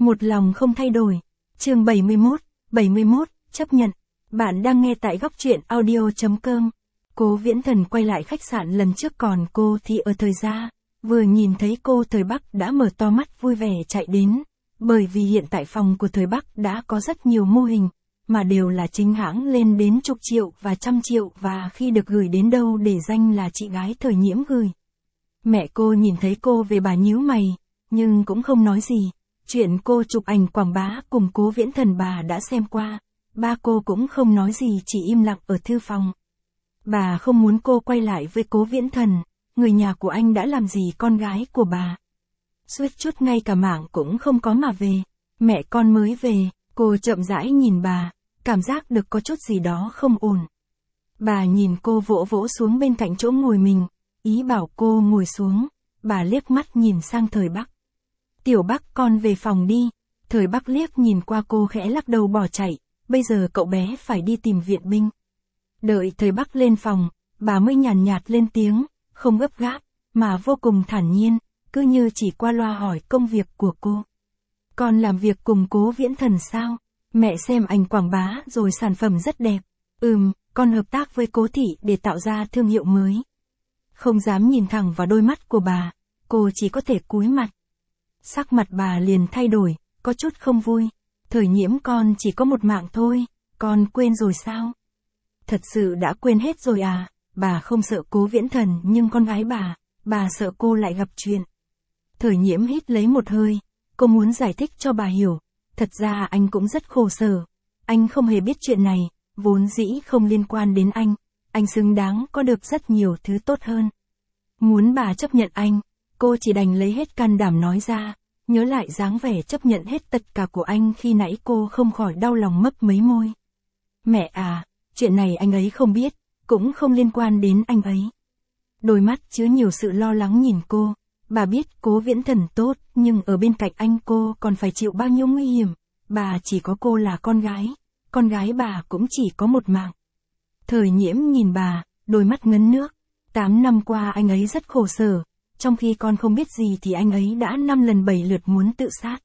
Một lòng không thay đổi. Chương 71, chấp nhận. Bạn đang nghe tại góc truyện audio.com. Cố Viễn Thần quay lại khách sạn lần trước còn cô thì ở Thời Gia, vừa nhìn thấy cô Thời Bắc đã mở to mắt vui vẻ chạy đến, bởi vì hiện tại phòng của Thời Bắc đã có rất nhiều mô hình, mà đều là chính hãng lên đến chục triệu và trăm triệu và khi được gửi đến đâu để danh là chị gái Thời Nhiễm gửi. Mẹ cô nhìn thấy cô về bà nhíu mày, nhưng cũng không nói gì. Chuyện cô chụp ảnh quảng bá cùng Cố Viễn Thần bà đã xem qua, ba cô cũng không nói gì chỉ im lặng ở thư phòng. Bà không muốn cô quay lại với Cố Viễn Thần, người nhà của anh đã làm gì con gái của bà. Suýt chút ngay cả mạng cũng không có mà về, mẹ con mới về, cô chậm rãi nhìn bà, cảm giác được có chút gì đó không ổn. Bà nhìn cô vỗ vỗ xuống bên cạnh chỗ ngồi mình, ý bảo cô ngồi xuống, bà liếc mắt nhìn sang Thời Bắc. Tiểu Bắc con về phòng đi. Thời Bắc liếc nhìn qua cô khẽ lắc đầu bỏ chạy, bây giờ cậu bé phải đi tìm viện binh. Đợi Thời Bắc lên phòng, bà mới nhàn nhạt lên tiếng, không gấp gáp, mà vô cùng thản nhiên, cứ như chỉ qua loa hỏi công việc của cô. Con làm việc cùng Cố Viễn Thần sao? Mẹ xem ảnh quảng bá rồi sản phẩm rất đẹp. Con hợp tác với Cố Thị để tạo ra thương hiệu mới. Không dám nhìn thẳng vào đôi mắt của bà, cô chỉ có thể cúi mặt. Sắc mặt bà liền thay đổi, có chút không vui. Thời Nhiễm con chỉ có một mạng thôi, con quên rồi sao? Thật sự đã quên hết rồi à? Bà không sợ Cố Viễn Thần nhưng con gái bà sợ cô lại gặp chuyện. Thời Nhiễm hít lấy một hơi, cô muốn giải thích cho bà hiểu. Thật ra anh cũng rất khổ sở. Anh không hề biết chuyện này, vốn dĩ không liên quan đến anh xứng đáng có được rất nhiều thứ tốt hơn. Muốn bà chấp nhận anh, cô chỉ đành lấy hết can đảm nói ra, nhớ lại dáng vẻ chấp nhận hết tất cả của anh khi nãy cô không khỏi đau lòng mấp mấy môi. Mẹ à, chuyện này anh ấy không biết, cũng không liên quan đến anh ấy. Đôi mắt chứa nhiều sự lo lắng nhìn cô, bà biết Cố Viễn Thần tốt, nhưng ở bên cạnh anh cô còn phải chịu bao nhiêu nguy hiểm, bà chỉ có cô là con gái bà cũng chỉ có một mạng. Thời Nhiễm nhìn bà, đôi mắt ngấn nước, 8 năm qua anh ấy rất khổ sở. Trong khi con không biết gì thì anh ấy đã 5 lần 7 lượt muốn tự sát.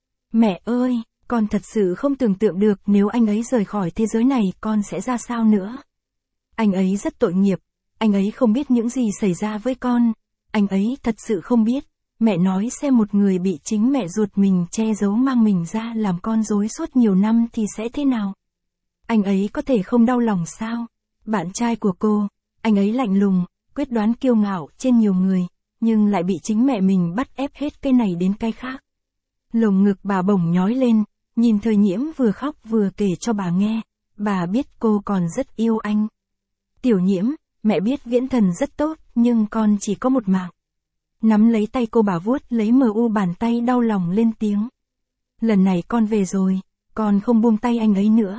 Mẹ ơi, con thật sự không tưởng tượng được nếu anh ấy rời khỏi thế giới này con sẽ ra sao nữa. Anh ấy rất tội nghiệp, anh ấy không biết những gì xảy ra với con, anh ấy thật sự không biết. Mẹ nói xem một người bị chính mẹ ruột mình che giấu mang mình ra làm con rối suốt nhiều năm thì sẽ thế nào? Anh ấy có thể không đau lòng sao? Bạn trai của cô, anh ấy lạnh lùng, quyết đoán kiêu ngạo trên nhiều người, nhưng lại bị chính mẹ mình bắt ép hết cái này đến cái khác. Lồng ngực bà bỗng nhói lên, nhìn Thời Nhiễm vừa khóc vừa kể cho bà nghe, bà biết cô còn rất yêu anh. Tiểu Nhiễm, mẹ biết Viễn Thần rất tốt, nhưng con chỉ có một mạng. Nắm lấy tay cô bà vuốt lấy mờ u bàn tay đau lòng lên tiếng. Lần này con về rồi, con không buông tay anh ấy nữa.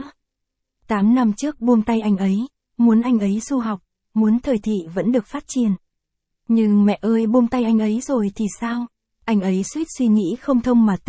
8 năm trước buông tay anh ấy, muốn anh ấy du học, muốn Thời Thị vẫn được phát triển. Nhưng mẹ ơi buông tay anh ấy rồi thì sao? Anh ấy suýt suy nghĩ không thông mà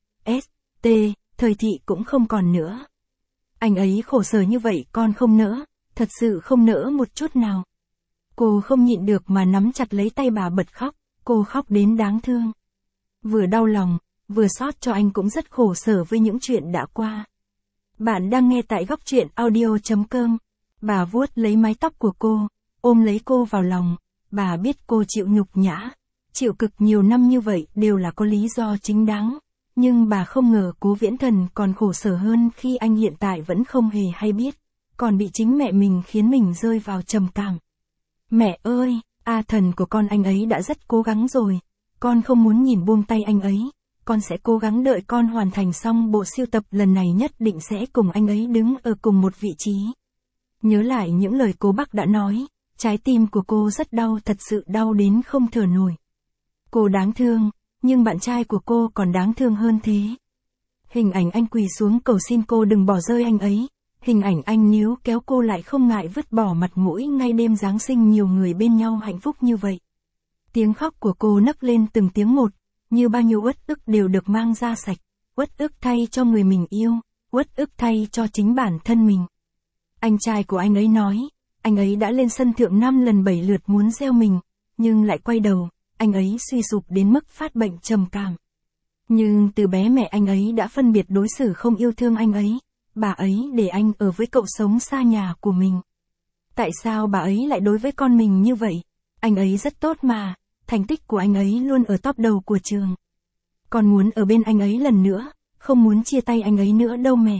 Thời Thị cũng không còn nữa. Anh ấy khổ sở như vậy con không nỡ, thật sự không nỡ một chút nào. Cô không nhịn được mà nắm chặt lấy tay bà bật khóc, cô khóc đến đáng thương. Vừa đau lòng, vừa xót cho anh cũng rất khổ sở với những chuyện đã qua. Bạn đang nghe tại góc truyện audio.com. Bà vuốt lấy mái tóc của cô, ôm lấy cô vào lòng. Bà biết cô chịu nhục nhã, chịu cực nhiều năm như vậy đều là có lý do chính đáng, nhưng bà không ngờ Cố Viễn Thần còn khổ sở hơn khi anh hiện tại vẫn không hề hay biết, còn bị chính mẹ mình khiến mình rơi vào trầm cảm. Mẹ ơi, thần của con anh ấy đã rất cố gắng rồi, con không muốn nhìn buông tay anh ấy, con sẽ cố gắng đợi con hoàn thành xong bộ sưu tập lần này nhất định sẽ cùng anh ấy đứng ở cùng một vị trí. Nhớ lại những lời Cố Bắc đã nói. Trái tim của cô rất đau, thật sự đau đến không thở nổi. Cô đáng thương, nhưng bạn trai của cô còn đáng thương hơn thế. Hình ảnh anh quỳ xuống cầu xin cô đừng bỏ rơi anh ấy. Hình ảnh anh níu kéo cô lại không ngại vứt bỏ mặt mũi ngay đêm Giáng sinh nhiều người bên nhau hạnh phúc như vậy. Tiếng khóc của cô nấc lên từng tiếng một, như bao nhiêu uất ức đều được mang ra sạch. Uất ức thay cho người mình yêu, uất ức thay cho chính bản thân mình. Anh trai của anh ấy nói. Anh ấy đã lên sân thượng 5 lần 7 lượt muốn gieo mình, nhưng lại quay đầu, anh ấy suy sụp đến mức phát bệnh trầm cảm. Nhưng từ bé mẹ anh ấy đã phân biệt đối xử không yêu thương anh ấy, bà ấy để anh ở với cậu sống xa nhà của mình. Tại sao bà ấy lại đối với con mình như vậy? Anh ấy rất tốt mà, thành tích của anh ấy luôn ở top đầu của trường. Con muốn ở bên anh ấy lần nữa, không muốn chia tay anh ấy nữa đâu mẹ.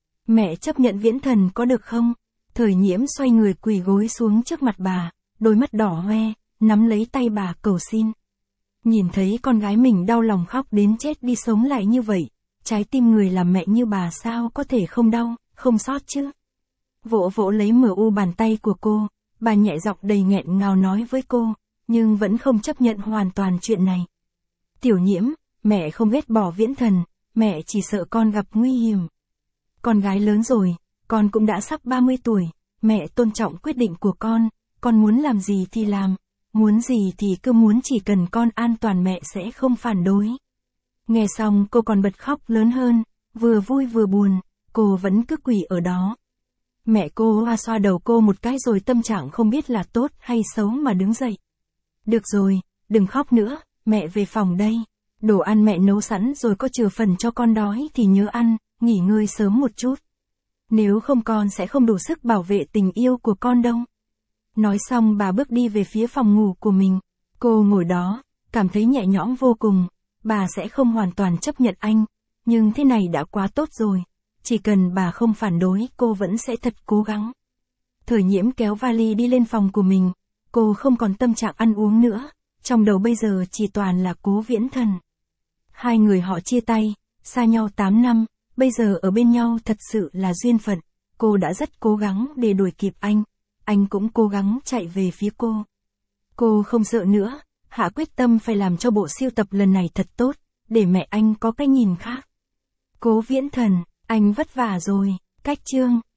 Mẹ chấp nhận Viễn Thần có được không? Thời Nhiễm xoay người quỳ gối xuống trước mặt bà, đôi mắt đỏ hoe, nắm lấy tay bà cầu xin. Nhìn thấy con gái mình đau lòng khóc đến chết đi sống lại như vậy, trái tim người làm mẹ như bà sao có thể không đau, không xót chứ? Vỗ vỗ lấy MU bàn tay của cô, bà nhẹ giọng đầy nghẹn ngào nói với cô, nhưng vẫn không chấp nhận hoàn toàn chuyện này. Tiểu Nhiễm, mẹ không ghét bỏ Viễn Thần, mẹ chỉ sợ con gặp nguy hiểm. Con gái lớn rồi, con cũng đã sắp 30 tuổi, mẹ tôn trọng quyết định của con muốn làm gì thì làm, muốn gì thì cứ muốn, chỉ cần con an toàn mẹ sẽ không phản đối. Nghe xong cô còn bật khóc lớn hơn, vừa vui vừa buồn, cô vẫn cứ quỳ ở đó. Mẹ cô xoa đầu cô một cái rồi tâm trạng không biết là tốt hay xấu mà đứng dậy. Được rồi, đừng khóc nữa, mẹ về phòng đây. Đồ ăn mẹ nấu sẵn rồi, có chừa phần cho con, đói thì nhớ ăn, nghỉ ngơi sớm một chút. Nếu không con sẽ không đủ sức bảo vệ tình yêu của con đâu. Nói xong bà bước đi về phía phòng ngủ của mình. Cô ngồi đó, cảm thấy nhẹ nhõm vô cùng. Bà sẽ không hoàn toàn chấp nhận anh, nhưng thế này đã quá tốt rồi. Chỉ cần bà không phản đối, cô vẫn sẽ thật cố gắng. Thời Nhiễm kéo vali đi lên phòng của mình. Cô không còn tâm trạng ăn uống nữa, trong đầu bây giờ chỉ toàn là Cố Viễn Thần. Hai người họ chia tay, xa nhau 8 năm, bây giờ ở bên nhau thật sự là duyên phận. Cô đã rất cố gắng để đuổi kịp anh cũng cố gắng chạy về phía cô. Cô không sợ nữa, hạ quyết tâm phải làm cho bộ sưu tập lần này thật tốt, để mẹ anh có cái nhìn khác. Cố Viễn Thần, anh vất vả rồi, cách chương.